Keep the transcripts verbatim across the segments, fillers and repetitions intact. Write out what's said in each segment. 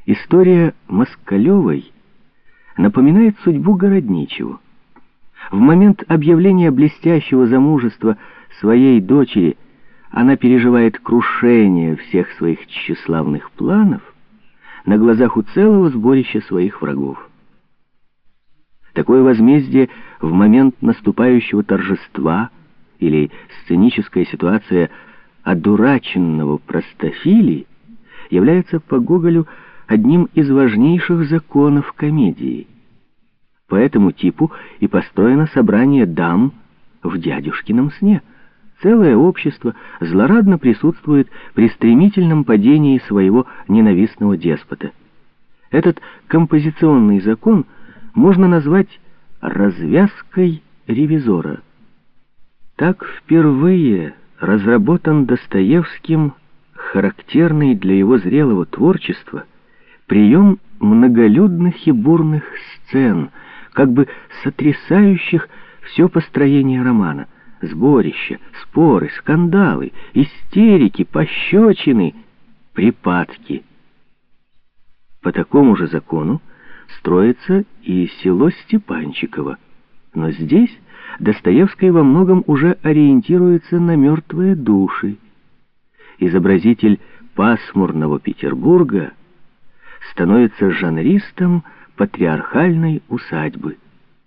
История Москалевой напоминает судьбу городничего. В момент объявления блестящего замужества своей дочери она переживает крушение всех своих тщеславных планов на глазах у целого сборища своих врагов. Такое возмездие в момент наступающего торжества или сценическая ситуация одураченного простофили является по Гоголю одним из важнейших законов комедии. По этому типу и построено собрание дам в «Дядюшкином сне». Целое общество злорадно присутствует при стремительном падении своего ненавистного деспота. Этот композиционный закон можно назвать развязкой ревизора. Так впервые разработан Достоевским характерный для его зрелого творчества прием многолюдных и бурных сцен, как бы сотрясающих все построение романа. Сборища, споры, скандалы, истерики, пощечины, припадки. По такому же закону строится и село Степанчиково. Но здесь Достоевский во многом уже ориентируется на мертвые души. Изобразитель пасмурного Петербурга становится жанристом патриархальной усадьбы.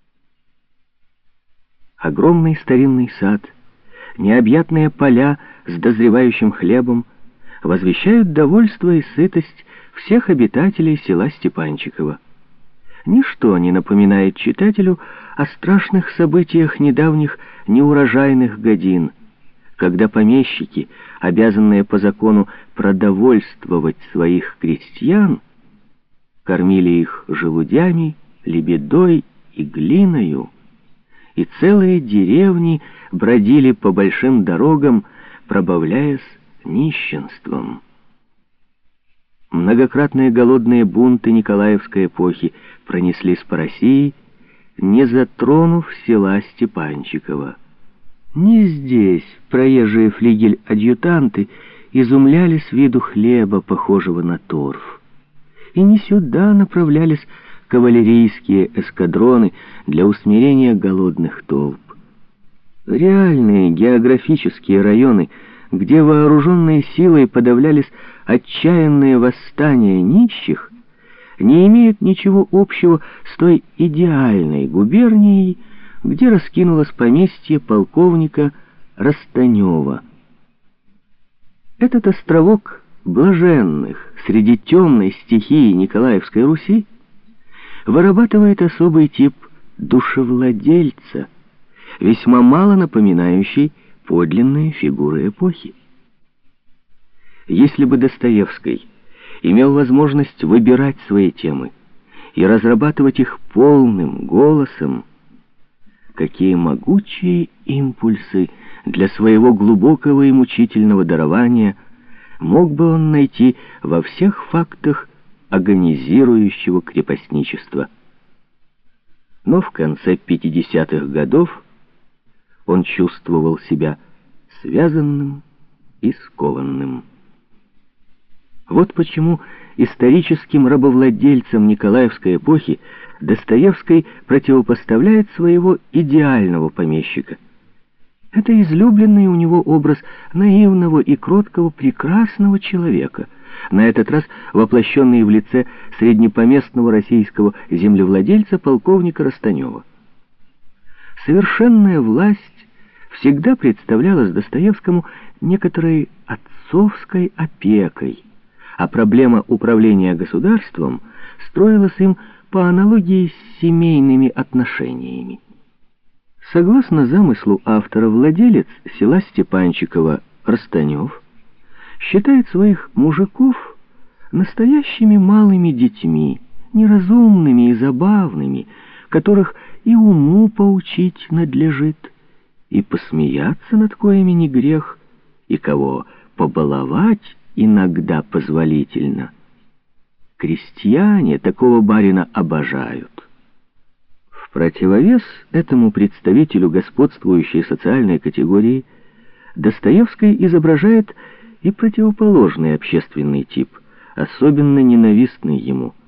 Огромный старинный сад, необъятные поля с дозревающим хлебом возвещают довольство и сытость всех обитателей села Степанчиково. Ничто не напоминает читателю о страшных событиях недавних неурожайных годин, когда помещики, обязанные по закону продовольствовать своих крестьян, кормили их желудями, лебедой и глиною, и целые деревни бродили по большим дорогам, пробавляясь нищенством. Многократные голодные бунты Николаевской эпохи пронеслись по России, не затронув села Степанчиково. Не здесь проезжие флигель-адъютанты изумлялись виду хлеба, похожего на торф. И не сюда направлялись кавалерийские эскадроны для усмирения голодных толп. Реальные географические районы, где вооруженной силой подавлялись отчаянные восстания нищих, не имеют ничего общего с той идеальной губернией, где раскинулось поместье полковника Растанева. Этот островок блаженных среди темной стихии Николаевской Руси вырабатывает особый тип душевладельца, весьма мало напоминающий подлинные фигуры эпохи. Если бы Достоевский имел возможность выбирать свои темы и разрабатывать их полным голосом, какие могучие импульсы для своего глубокого и мучительного дарования мог бы он найти во всех фактах агонизирующего крепостничества. Но в конце пятидесятых годов он чувствовал себя связанным и скованным. Вот почему историческим рабовладельцам Николаевской эпохи Достоевский противопоставляет своего идеального помещика. Это излюбленный у него образ наивного и кроткого прекрасного человека, на этот раз воплощенный в лице среднепоместного российского землевладельца полковника Растанева. Совершенная власть всегда представлялась Достоевскому некоторой отцовской опекой, а проблема управления государством строилась им по аналогии с семейными отношениями. Согласно замыслу автора, владелец села Степанчиково Растанев считает своих мужиков настоящими малыми детьми, неразумными и забавными, которых и уму поучить надлежит, и посмеяться над коими не грех, и кого побаловать иногда позволительно. Крестьяне такого барина обожают. В противовес этому представителю господствующей социальной категории Достоевский изображает и противоположный общественный тип, особенно ненавистный ему.